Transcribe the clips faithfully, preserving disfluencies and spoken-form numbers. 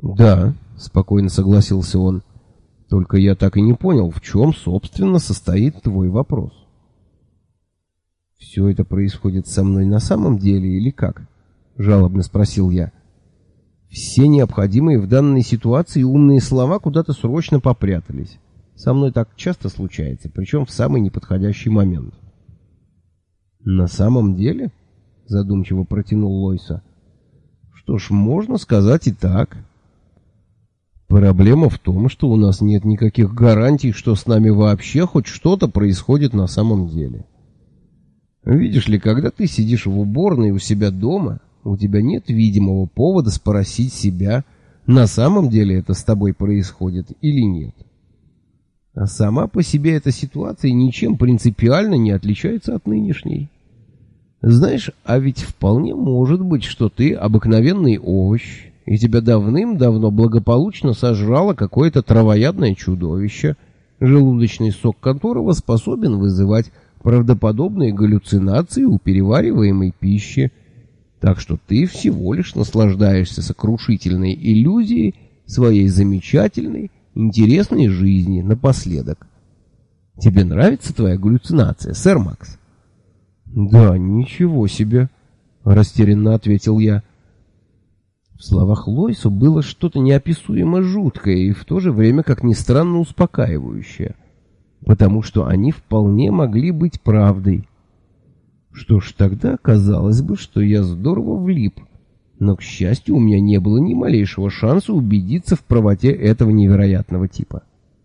Да, спокойно согласился он. Только я так и не понял, в чем, собственно, состоит твой вопрос. Все это происходит со мной на самом деле или как? Жалобно спросил я. Все необходимые в данной ситуации умные слова куда-то срочно попрятались. Со мной так часто случается, причем в самый неподходящий момент. На самом деле? Задумчиво протянул Лойса. Что ж, можно сказать и так. Проблема в том, что у нас нет никаких гарантий, что с нами вообще хоть что-то происходит на самом деле. Видишь ли, когда ты сидишь в уборной у себя дома, у тебя нет видимого повода спросить себя, на самом деле это с тобой происходит или нет. А сама по себе эта ситуация ничем принципиально не отличается от нынешней. Знаешь, а ведь вполне может быть, что ты обыкновенный овощ, и тебя давным-давно благополучно сожрало какое-то травоядное чудовище, желудочный сок которого способен вызывать правдоподобные галлюцинации у перевариваемой пищи. Так что ты всего лишь наслаждаешься сокрушительной иллюзией своей замечательной, интересной жизни напоследок. Тебе нравится твоя галлюцинация, сэр Макс? Да, ничего себе, растерянно ответил я. В словах Лойса было что-то неописуемо жуткое и в то же время, как ни странно, успокаивающее, потому что они вполне могли быть правдой. Что ж, тогда казалось бы, что я здорово влип, но, к счастью, у меня не было ни малейшего шанса убедиться в правоте этого невероятного типа.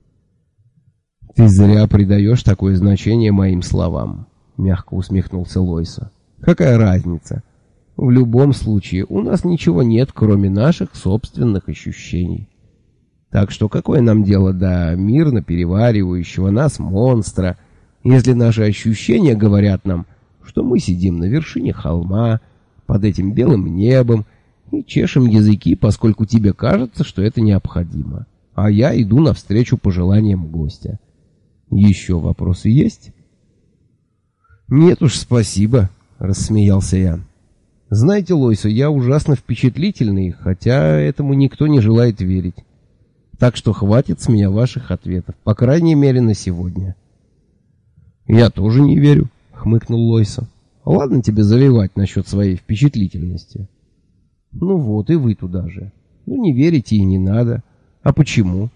«Ты зря придаешь такое значение моим словам», — мягко усмехнулся Лойса. «Какая разница? В любом случае, у нас ничего нет, кроме наших собственных ощущений. Так что какое нам дело до мирно переваривающего нас монстра, если наши ощущения говорят нам, что мы сидим на вершине холма, под этим белым небом, и чешем языки, поскольку тебе кажется, что это необходимо, а я иду навстречу пожеланиям гостя. Еще вопросы есть?» «Нет уж, спасибо», — рассмеялся я. «Знаете, Лойса, я ужасно впечатлительный, хотя этому никто не желает верить. Так что хватит с меня ваших ответов, по крайней мере, на сегодня». «Я тоже не верю», — хмыкнул Лойса. «Ладно тебе заливать насчет своей впечатлительности». «Ну вот, и вы туда же. Ну не верите и не надо. А почему?»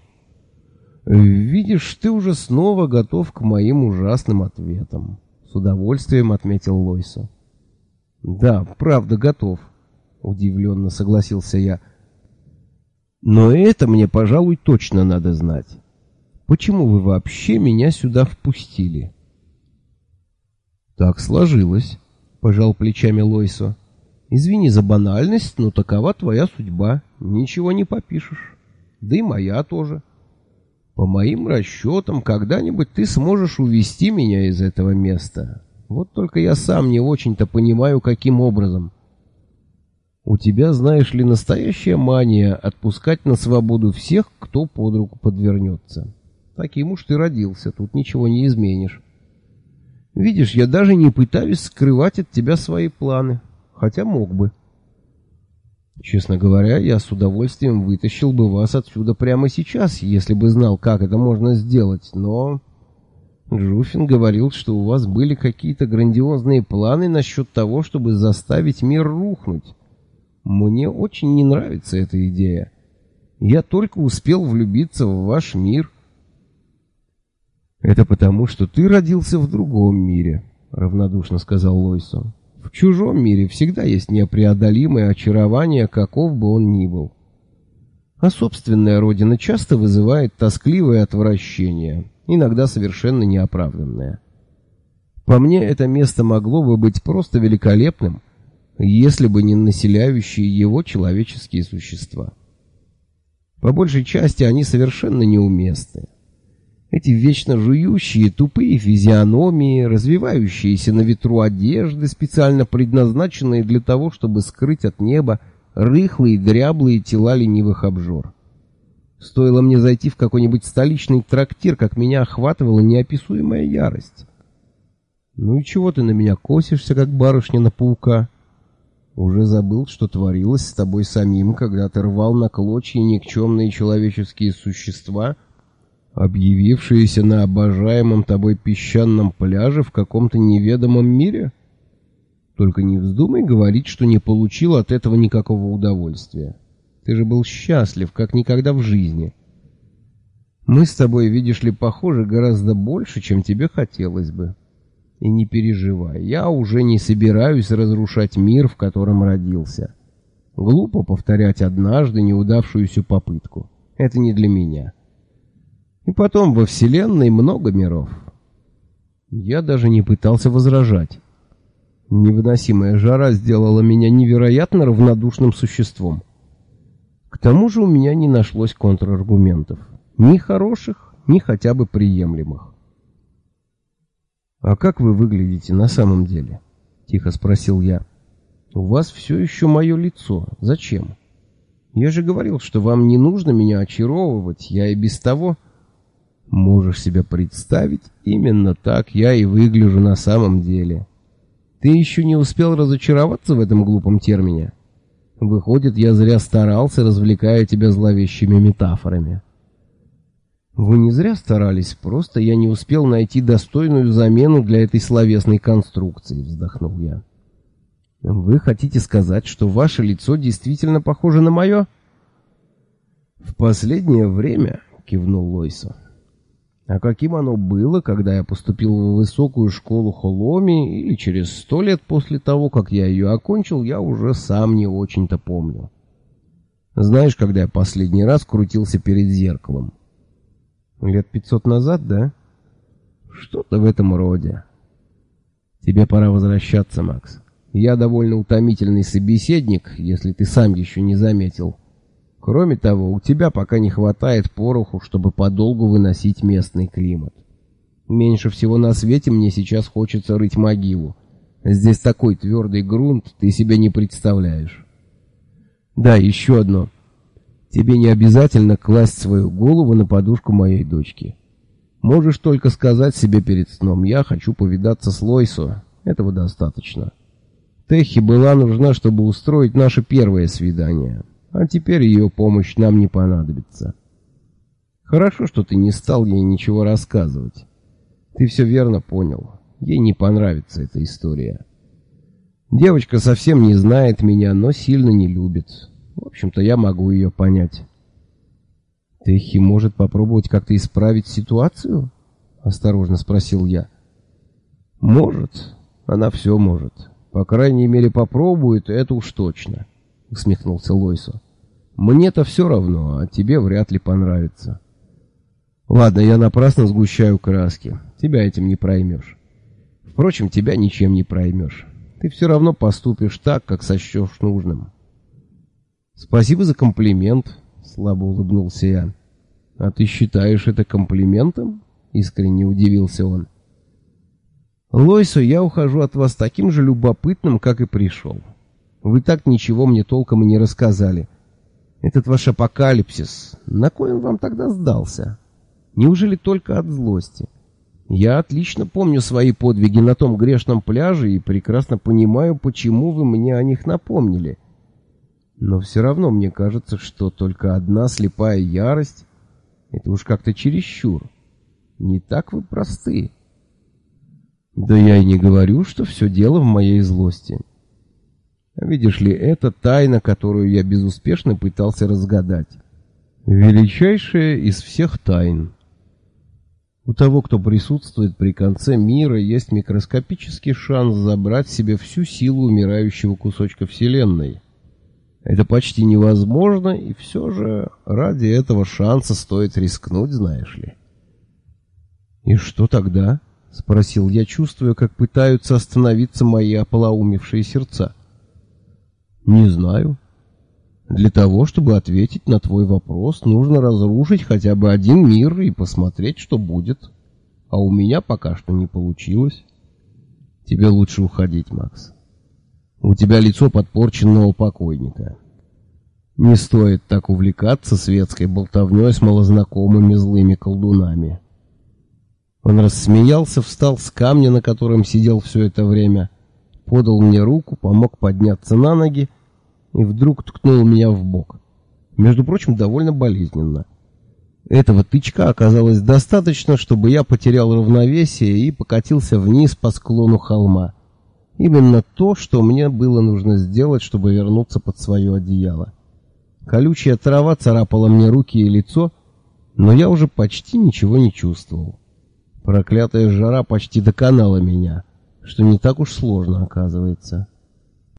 «Видишь, ты уже снова готов к моим ужасным ответам», — с удовольствием отметил Лойса. «Да, правда, готов», — удивленно согласился я. «Но это мне, пожалуй, точно надо знать. Почему вы вообще меня сюда впустили?» «Так сложилось», — пожал плечами Лойсо. «Извини за банальность, но такова твоя судьба. Ничего не попишешь. Да и моя тоже. По моим расчетам, когда-нибудь ты сможешь увести меня из этого места. Вот только я сам не очень-то понимаю, каким образом. У тебя, знаешь ли, настоящая мания отпускать на свободу всех, кто под руку подвернется. Таким уж ты родился, тут ничего не изменишь. Видишь, я даже не пытаюсь скрывать от тебя свои планы, хотя мог бы. Честно говоря, я с удовольствием вытащил бы вас отсюда прямо сейчас, если бы знал, как это можно сделать, но... Джуфин говорил, что у вас были какие-то грандиозные планы насчет того, чтобы заставить мир рухнуть. Мне очень не нравится эта идея. Я только успел влюбиться в ваш мир. «Это потому, что ты родился в другом мире», — равнодушно сказал Лойсо. «В чужом мире всегда есть непреодолимое очарование, каков бы он ни был. А собственная родина часто вызывает тоскливое отвращение, иногда совершенно неоправданное. По мне, это место могло бы быть просто великолепным, если бы не населяющие его человеческие существа. По большей части они совершенно неуместны. Эти вечно жующие, тупые физиономии, развивающиеся на ветру одежды, специально предназначенные для того, чтобы скрыть от неба рыхлые, дряблые тела ленивых обжор. Стоило мне зайти в какой-нибудь столичный трактир, как меня охватывала неописуемая ярость. «Ну и чего ты на меня косишься, как барышня на паука?» Уже забыл, что творилось с тобой самим, когда ты рвал на клочья никчемные человеческие существа, объявившиеся на обожаемом тобой песчаном пляже в каком-то неведомом мире? Только не вздумай говорить, что не получил от этого никакого удовольствия. Ты же был счастлив, как никогда в жизни. Мы с тобой, видишь ли, похожи гораздо больше, чем тебе хотелось бы. И не переживай, я уже не собираюсь разрушать мир, в котором родился. Глупо повторять однажды неудавшуюся попытку. Это не для меня. И потом, во Вселенной много миров. Я даже не пытался возражать. Невыносимая жара сделала меня невероятно равнодушным существом. К тому же у меня не нашлось контраргументов. Ни хороших, ни хотя бы приемлемых. «А как вы выглядите на самом деле?» — тихо спросил я. «У вас все еще мое лицо. Зачем? Я же говорил, что вам не нужно меня очаровывать. Я и без того...» «Можешь себе представить, именно так я и выгляжу на самом деле. Ты еще не успел разочароваться в этом глупом термине? Выходит, я зря старался, развлекая тебя зловещими метафорами». «Вы не зря старались, просто я не успел найти достойную замену для этой словесной конструкции», — вздохнул я. «Вы хотите сказать, что ваше лицо действительно похоже на мое?» «В последнее время», — кивнул Лойсо. «А каким оно было, когда я поступил в высокую школу Холоми, или через сто лет после того, как я ее окончил, я уже сам не очень-то помню. Знаешь, когда я последний раз крутился перед зеркалом? Лет пятьсот назад, да? Что-то в этом роде. Тебе пора возвращаться, Макс. Я довольно утомительный собеседник, если ты сам еще не заметил. Кроме того, у тебя пока не хватает пороху, чтобы подолгу выносить местный климат. Меньше всего на свете мне сейчас хочется рыть могилу. Здесь такой твердый грунт, ты себе не представляешь. Да, еще одно. Тебе не обязательно класть свою голову на подушку моей дочки. Можешь только сказать себе перед сном: я хочу повидаться с Лойсо. Этого достаточно. Техи была нужна, чтобы устроить наше первое свидание, а теперь ее помощь нам не понадобится. Хорошо, что ты не стал ей ничего рассказывать. Ты все верно понял. Ей не понравится эта история. Девочка совсем не знает меня, но сильно не любит. В общем-то, я могу ее понять. «Техи может попробовать как-то исправить ситуацию?» — осторожно спросил я. «Может. Она все может. По крайней мере, попробует, это уж точно», — усмехнулся Лойсо. «Мне-то все равно, а тебе вряд ли понравится». «Ладно, я напрасно сгущаю краски. Тебя этим не проймешь. Впрочем, тебя ничем не проймешь. Ты все равно поступишь так, как сочтешь нужным». «Спасибо за комплимент», — слабо улыбнулся я. «А ты считаешь это комплиментом?» — искренне удивился он. «Лойсо, я ухожу от вас таким же любопытным, как и пришел. Вы так ничего мне толком и не рассказали. Этот ваш апокалипсис, на кой он вам тогда сдался? Неужели только от злости? Я отлично помню свои подвиги на том грешном пляже и прекрасно понимаю, почему вы мне о них напомнили. Но все равно мне кажется, что только одна слепая ярость — это уж как-то чересчур. Не так вы просты». «Да я и не говорю, что все дело в моей злости. Видишь ли, это тайна, которую я безуспешно пытался разгадать. Величайшая из всех тайн. У того, кто присутствует при конце мира, есть микроскопический шанс забрать себе всю силу умирающего кусочка Вселенной. Это почти невозможно, и все же ради этого шанса стоит рискнуть, знаешь ли». «И что тогда?» — спросил я, чувствуя, как пытаются остановиться мои ополоумевшие сердца. «Не знаю. Для того, чтобы ответить на твой вопрос, нужно разрушить хотя бы один мир и посмотреть, что будет. А у меня пока что не получилось. Тебе лучше уходить, Макс. У тебя лицо подпорченного покойника. Не стоит так увлекаться светской болтовней с малознакомыми злыми колдунами». Он рассмеялся, встал с камня, на котором сидел все это время, подал мне руку, помог подняться на ноги и вдруг ткнул меня в бок. Между прочим, довольно болезненно. Этого тычка оказалось достаточно, чтобы я потерял равновесие и покатился вниз по склону холма. Именно то, что мне было нужно сделать, чтобы вернуться под свое одеяло. Колючая трава царапала мне руки и лицо, но я уже почти ничего не чувствовал. Проклятая жара почти доконала меня, что не так уж сложно, оказывается.